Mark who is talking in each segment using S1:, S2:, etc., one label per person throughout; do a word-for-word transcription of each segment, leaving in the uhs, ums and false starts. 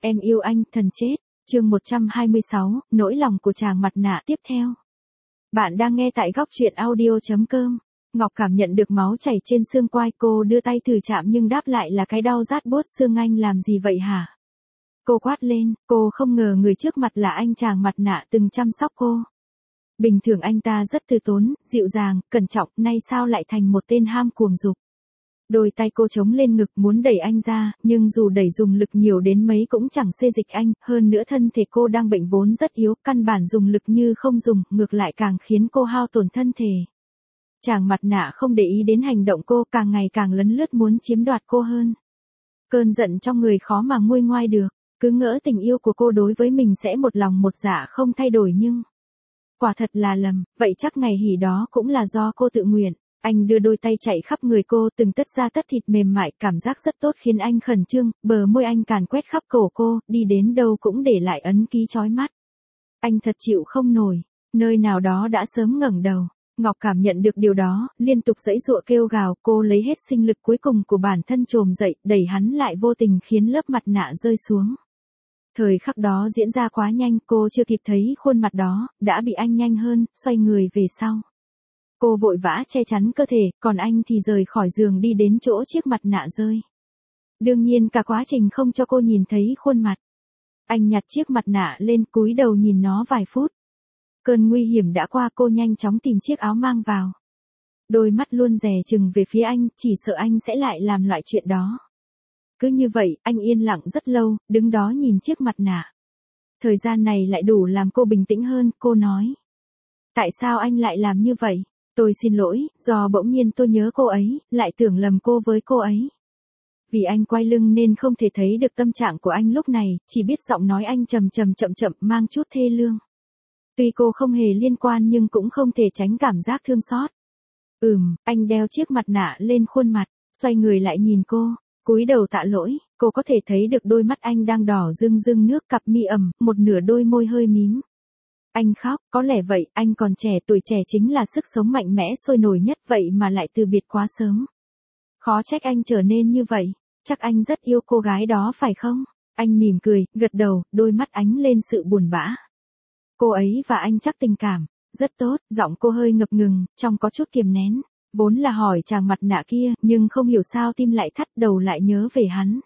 S1: Em yêu anh, thần chết. Chương một trăm hai mươi sáu, nỗi lòng của chàng mặt nạ tiếp theo. Bạn đang nghe tại góc truyện audio chấm com. Ngọc cảm nhận được máu chảy trên xương quai, cô đưa tay thử chạm nhưng đáp lại là cái đau rát buốt xương. Anh làm gì vậy hả? Cô quát lên, cô không ngờ người trước mặt là anh chàng mặt nạ từng chăm sóc cô. Bình thường anh ta rất từ tốn, dịu dàng, cẩn trọng, nay sao lại thành một tên ham cuồng dục. Đôi tay cô chống lên ngực muốn đẩy anh ra, nhưng dù đẩy dùng lực nhiều đến mấy cũng chẳng xê dịch anh, hơn nữa thân thể cô đang bệnh vốn rất yếu, căn bản dùng lực như không dùng, ngược lại càng khiến cô hao tổn thân thể. Chàng mặt nạ không để ý đến hành động cô, càng ngày càng lấn lướt muốn chiếm đoạt cô hơn. Cơn giận trong người khó mà nguôi ngoai được, cứ ngỡ tình yêu của cô đối với mình sẽ một lòng một dạ không thay đổi nhưng... Quả thật là lầm, vậy chắc ngày hỉ đó cũng là do cô tự nguyện. Anh đưa đôi tay chạy khắp người cô, từng tấc da tất thịt mềm mại, cảm giác rất tốt khiến anh khẩn trương, bờ môi anh càn quét khắp cổ cô, đi đến đâu cũng để lại ấn ký chói mắt. Anh thật chịu không nổi, nơi nào đó đã sớm ngẩng đầu. Ngọc cảm nhận được điều đó, liên tục giãy giụa kêu gào, cô lấy hết sinh lực cuối cùng của bản thân trồm dậy, đẩy hắn lại vô tình khiến lớp mặt nạ rơi xuống. Thời khắc đó diễn ra quá nhanh, cô chưa kịp thấy khuôn mặt đó, đã bị anh nhanh hơn, xoay người về sau. Cô vội vã che chắn cơ thể, còn anh thì rời khỏi giường đi đến chỗ chiếc mặt nạ rơi. Đương nhiên cả quá trình không cho cô nhìn thấy khuôn mặt. Anh nhặt chiếc mặt nạ lên, cúi đầu nhìn nó vài phút. Cơn nguy hiểm đã qua, cô nhanh chóng tìm chiếc áo mang vào. Đôi mắt luôn dè chừng về phía anh, chỉ sợ anh sẽ lại làm loại chuyện đó. Cứ như vậy, anh yên lặng rất lâu, đứng đó nhìn chiếc mặt nạ. Thời gian này lại đủ làm cô bình tĩnh hơn, cô nói. Tại sao anh lại làm như vậy? Tôi xin lỗi, do bỗng nhiên tôi nhớ cô ấy, lại tưởng lầm cô với cô ấy. Vì anh quay lưng nên không thể thấy được tâm trạng của anh lúc này, chỉ biết giọng nói anh trầm trầm chậm chậm mang chút thê lương. Tuy cô không hề liên quan nhưng cũng không thể tránh cảm giác thương xót. Ừm, anh đeo chiếc mặt nạ lên khuôn mặt, xoay người lại nhìn cô, cúi đầu tạ lỗi, cô có thể thấy được đôi mắt anh đang đỏ rưng rưng nước, cặp mi ẩm, một nửa đôi môi hơi mím. Anh khóc, có lẽ vậy, anh còn trẻ, tuổi trẻ chính là sức sống mạnh mẽ sôi nổi nhất, vậy mà lại từ biệt quá sớm. Khó trách anh trở nên như vậy, chắc anh rất yêu cô gái đó phải không? Anh mỉm cười, gật đầu, đôi mắt ánh lên sự buồn bã. Cô ấy và anh chắc tình cảm, rất tốt, giọng cô hơi ngập ngừng, trong có chút kiềm nén. Vốn là hỏi chàng mặt nạ kia, nhưng không hiểu sao tim lại thắt, đầu lại nhớ về hắn.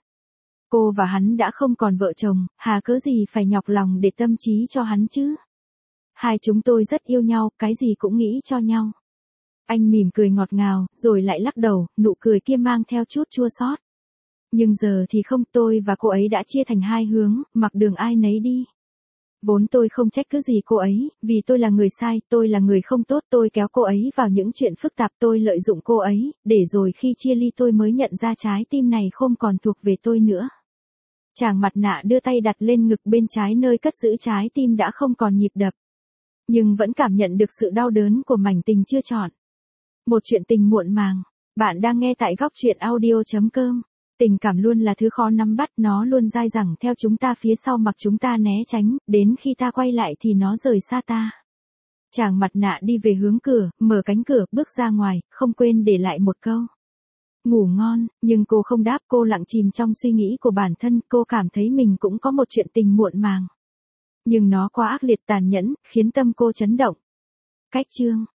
S1: Cô và hắn đã không còn vợ chồng, hà cớ gì phải nhọc lòng để tâm trí cho hắn chứ? Hai chúng tôi rất yêu nhau, cái gì cũng nghĩ cho nhau. Anh mỉm cười ngọt ngào, rồi lại lắc đầu, nụ cười kia mang theo chút chua xót. Nhưng giờ thì không, tôi và cô ấy đã chia thành hai hướng, mặc đường ai nấy đi. Vốn tôi không trách cứ gì cô ấy, vì tôi là người sai, tôi là người không tốt, tôi kéo cô ấy vào những chuyện phức tạp, tôi lợi dụng cô ấy, để rồi khi chia ly tôi mới nhận ra trái tim này không còn thuộc về tôi nữa. Chàng mặt nạ đưa tay đặt lên ngực bên trái nơi cất giữ trái tim đã không còn nhịp đập. Nhưng vẫn cảm nhận được sự đau đớn của mảnh tình chưa chọn. Một chuyện tình muộn màng. Bạn đang nghe tại góc truyện audio chấm com. Tình cảm luôn là thứ khó nắm bắt, nó luôn dai dẳng theo chúng ta phía sau mặc chúng ta né tránh, đến khi ta quay lại thì nó rời xa ta. Chàng mặt nạ đi về hướng cửa, mở cánh cửa, bước ra ngoài, không quên để lại một câu. Ngủ ngon, nhưng cô không đáp, cô lặng chìm trong suy nghĩ của bản thân, cô cảm thấy mình cũng có một chuyện tình muộn màng. Nhưng nó quá ác liệt tàn nhẫn, khiến tâm cô chấn động. Cách chương.